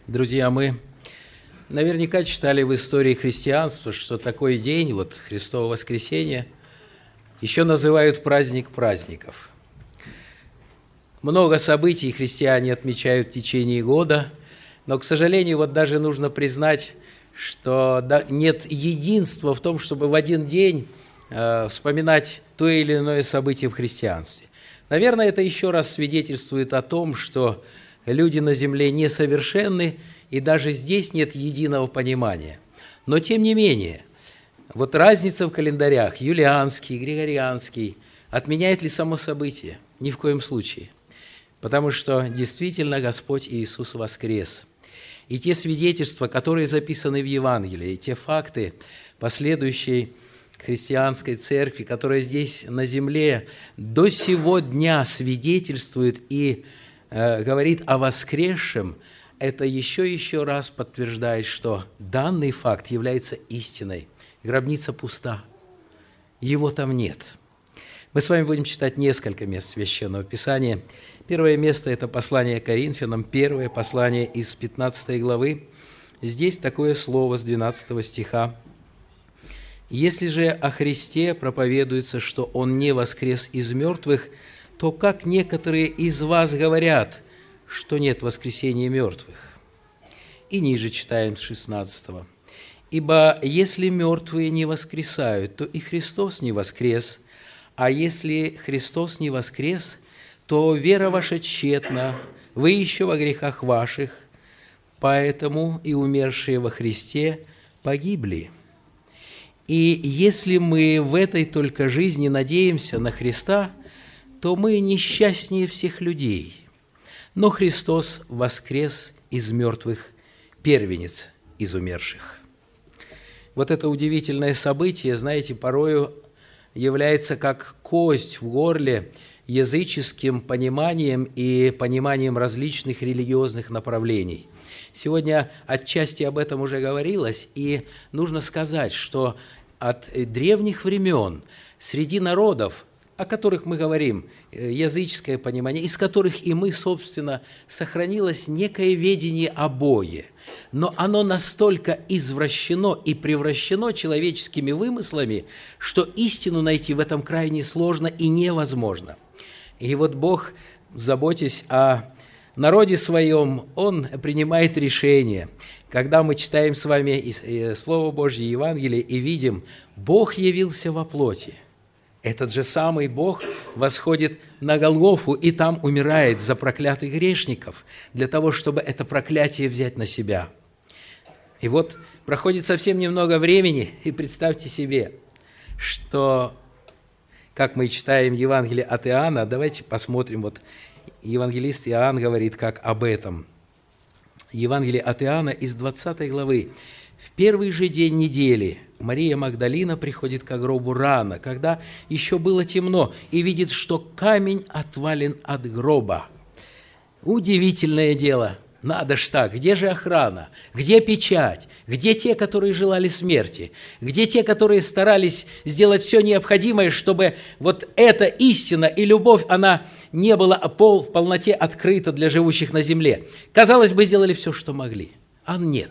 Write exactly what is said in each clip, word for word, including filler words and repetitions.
Друзья, мы наверняка читали в истории христианства, что такой день, вот Христово воскресенье, еще называют праздник праздников. Много событий христиане отмечают в течение года, но, к сожалению, вот даже нужно признать, что нет единства в том, чтобы в один день э, вспоминать то или иное событие в христианстве. Наверное, это еще раз свидетельствует о том, что люди на земле несовершенны, и даже здесь нет единого понимания. Но, тем не менее, вот разница в календарях, юлианский, григорианский, отменяет ли само событие? Ни в коем случае. Потому что действительно Господь Иисус воскрес. И те свидетельства, которые записаны в Евангелии, те факты последующей христианской церкви, которая здесь на земле до сего дня свидетельствует и э, говорит о воскресшем, это еще еще раз подтверждает, что данный факт является истиной. Гробница пуста, его там нет. Мы с вами будем читать несколько мест Священного Писания. Первое место – это послание Коринфянам, первое послание из пятнадцатой главы. Здесь такое слово с двенадцатого стиха. «Если же о Христе проповедуется, что Он не воскрес из мертвых, то как некоторые из вас говорят, что нет воскресения мертвых?» И ниже читаем с шестнадцатого. «Ибо если мертвые не воскресают, то и Христос не воскрес, а если Христос не воскрес, то вера ваша тщетна, вы еще во грехах ваших, поэтому и умершие во Христе погибли. И если мы в этой только жизни надеемся на Христа, то мы несчастнее всех людей. Но Христос воскрес из мертвых, первенец из умерших». Вот это удивительное событие, знаете, порою является как кость в горле языческим пониманием и пониманием различных религиозных направлений. Сегодня отчасти об этом уже говорилось, и нужно сказать, что от древних времен среди народов, о которых мы говорим, языческое понимание, из которых и мы, собственно, сохранилось некое ведение о Боге, но оно настолько извращено и превращено человеческими вымыслами, что истину найти в этом крайне сложно и невозможно. И вот Бог, заботясь о народе своем, Он принимает решение. Когда мы читаем с вами Слово Божье, Евангелие, и видим, Бог явился во плоти. Этот же самый Бог восходит на Голгофу и там умирает за проклятых грешников, для того, чтобы это проклятие взять на себя. И вот проходит совсем немного времени, и представьте себе, что, как мы читаем Евангелие от Иоанна, давайте посмотрим, вот евангелист Иоанн говорит как об этом. Евангелие от Иоанна из двадцатой главы. «В первый же день недели Мария Магдалина приходит к гробу рано, когда еще было темно, и видит, что камень отвален от гроба». Удивительное дело. Надо ж так. Где же охрана? Где печать? Где те, которые желали смерти? Где те, которые старались сделать все необходимое, чтобы вот эта истина и любовь, она не была пол, в полноте открыта для живущих на земле? Казалось бы, сделали все, что могли. А нет.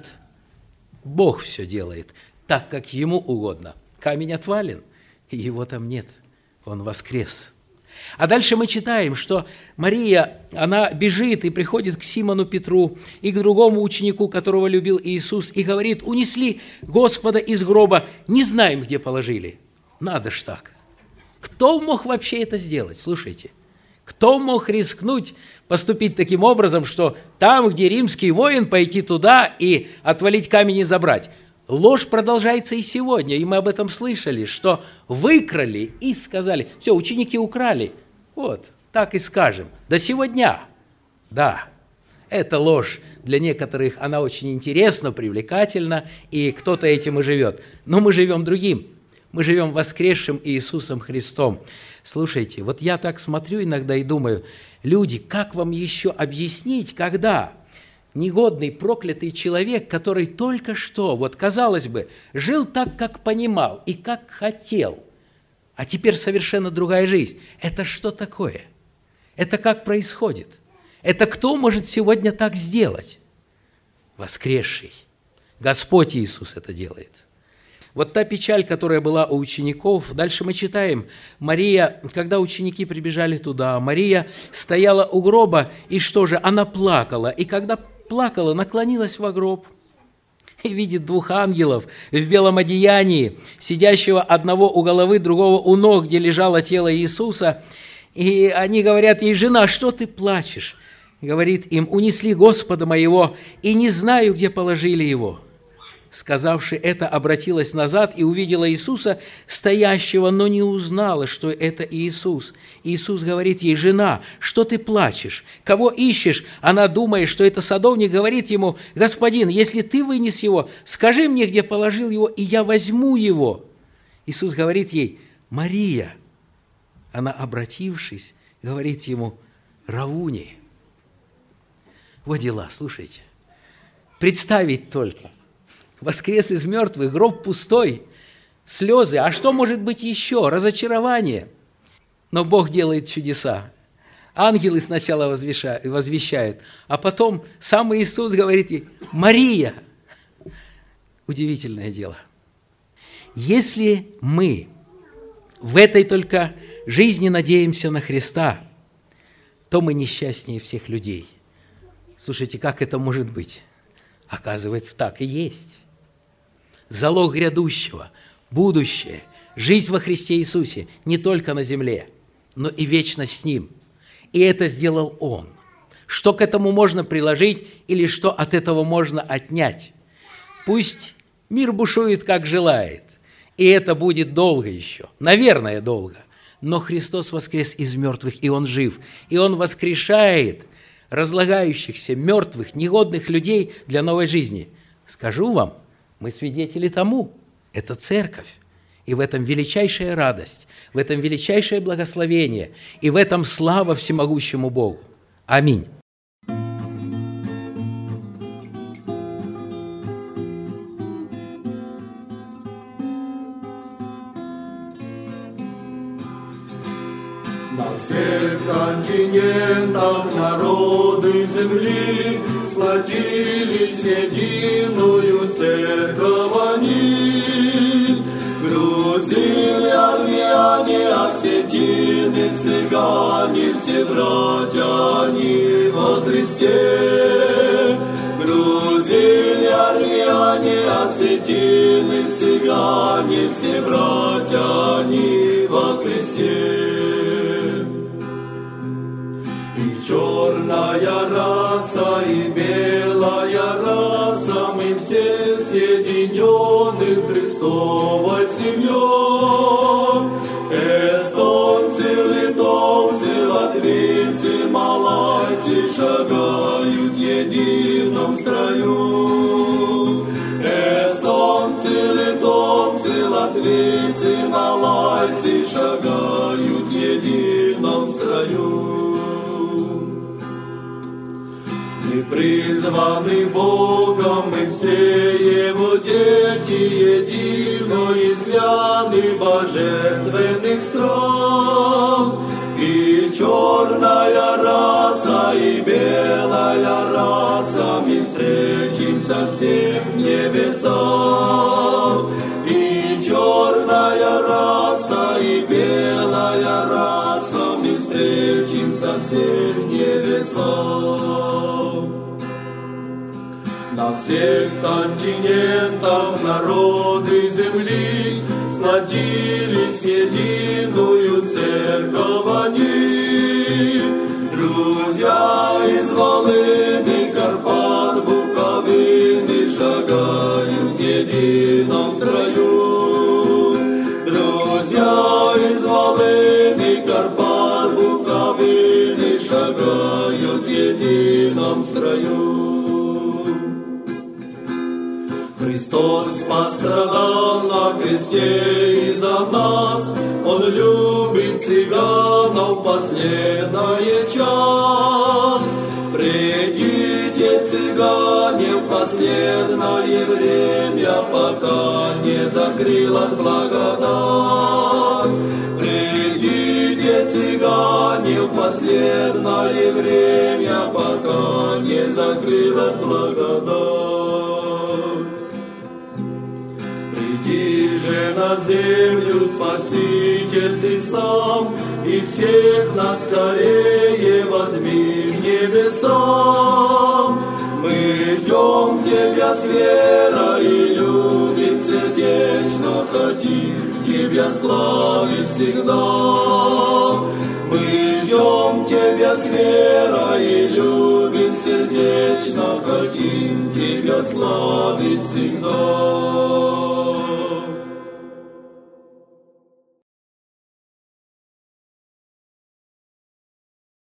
Бог все делает так, как Ему угодно. Камень отвален, и Его там нет. Он воскрес. А дальше мы читаем, что Мария, она бежит и приходит к Симону Петру и к другому ученику, которого любил Иисус, и говорит: «Унесли Господа из гроба, не знаем, где положили». Надо ж так. Кто мог вообще это сделать? Слушайте, кто мог рискнуть поступить таким образом, что там, где римский воин, пойти туда и отвалить камень и забрать? Ложь продолжается и сегодня, и мы об этом слышали, что выкрали и сказали: все, ученики украли. Вот, так и скажем. До сего дня. Да, это ложь. Для некоторых она очень интересна, привлекательна, и кто-то этим и живет. Но мы живем другим. Мы живем воскресшим Иисусом Христом. Слушайте, вот я так смотрю иногда и думаю: люди, как вам еще объяснить, когда негодный, проклятый человек, который только что, вот казалось бы, жил так, как понимал и как хотел, а теперь совершенно другая жизнь. Это что такое? Это как происходит? Это кто может сегодня так сделать? воскресший. Господь Иисус это делает. Вот та печаль, которая была у учеников, дальше мы читаем, Мария, когда ученики прибежали туда, Мария стояла у гроба, и что же, она плакала, и когда плакала, наклонилась во гроб, и видит двух ангелов в белом одеянии, сидящего одного у головы, другого у ног, где лежало тело Иисуса, и они говорят ей: «Жена, что ты плачешь?» Говорит им: «Унесли Господа моего, и не знаю, где положили его». Сказавши это, обратилась назад и увидела Иисуса, стоящего, но не узнала, что это Иисус. Иисус говорит ей: «Жена, что ты плачешь? Кого ищешь?» Она, думая, что это садовник, говорит ему: «Господин, если ты вынес его, скажи мне, где положил его, и я возьму его». Иисус говорит ей: «Мария». Она, обратившись, говорит ему: «Равуни». Вот дела, слушайте. Представить только. Воскрес из мертвых, гроб пустой, слезы. А что может быть еще? Разочарование. Но Бог делает чудеса. Ангелы сначала возвещают, а потом сам Иисус говорит ей: «Мария». Удивительное дело. Если мы в этой только жизни надеемся на Христа, то мы несчастнее всех людей. Слушайте, как это может быть? Оказывается, так и есть. Залог грядущего, будущее, жизнь во Христе Иисусе не только на земле, но и вечно с Ним. И это сделал Он. Что к этому можно приложить или что от этого можно отнять? Пусть мир бушует, как желает, и это будет долго еще, наверное, долго. Но Христос воскрес из мертвых, и Он жив, и Он воскрешает разлагающихся, мертвых, негодных людей для новой жизни. Скажу вам, мы свидетели тому, это церковь. И в этом величайшая радость, в этом величайшее благословение, и в этом слава всемогущему Богу. Аминь. На всех континентах народы земли сплотились в единую церковь они. Грузины, армяне, осетины, цыгане, все братья они во Христе. Грузины, армяне, осетины, цыгане, все братья они во Христе. Черная раса и белая раса, мы все соединены Христовой семьей. Эстонцы, литовцы, латвийцы, малайцы шагают в едином строю. Эстонцы, литовцы, латвийцы, малайцы шагают в едином строю. Мы призваны Богом, мы все Его дети, едино изляны божественных стран. И черная раса, и белая раса, мы встретимся все в небесах. И черная раса, и белая раса, мы встретимся все в небесах. На всех континентах народы земли сплотились в единую церковь они. Друзья из Волыни, Карпат, Буковины шагают в едином строю. Друзья из Волыни, Карпат, Буковины шагают в едином строю. Христос пострадал на кресте из-за нас, Он любит цыганов последняя часть. Придите, цыгане, в последнее время, пока не закрылась благодать. Придите, цыгане, в последнее время, пока не закрылась благодать. же на землю Спаситель Ты сам, и всех нас скорее возьми к небесам. Мы ждем Тебя с верой, любим сердечно, хотим Тебя славить всегда. Мы ждем Тебя с верой, любим сердечно, хотим Тебя славить всегда.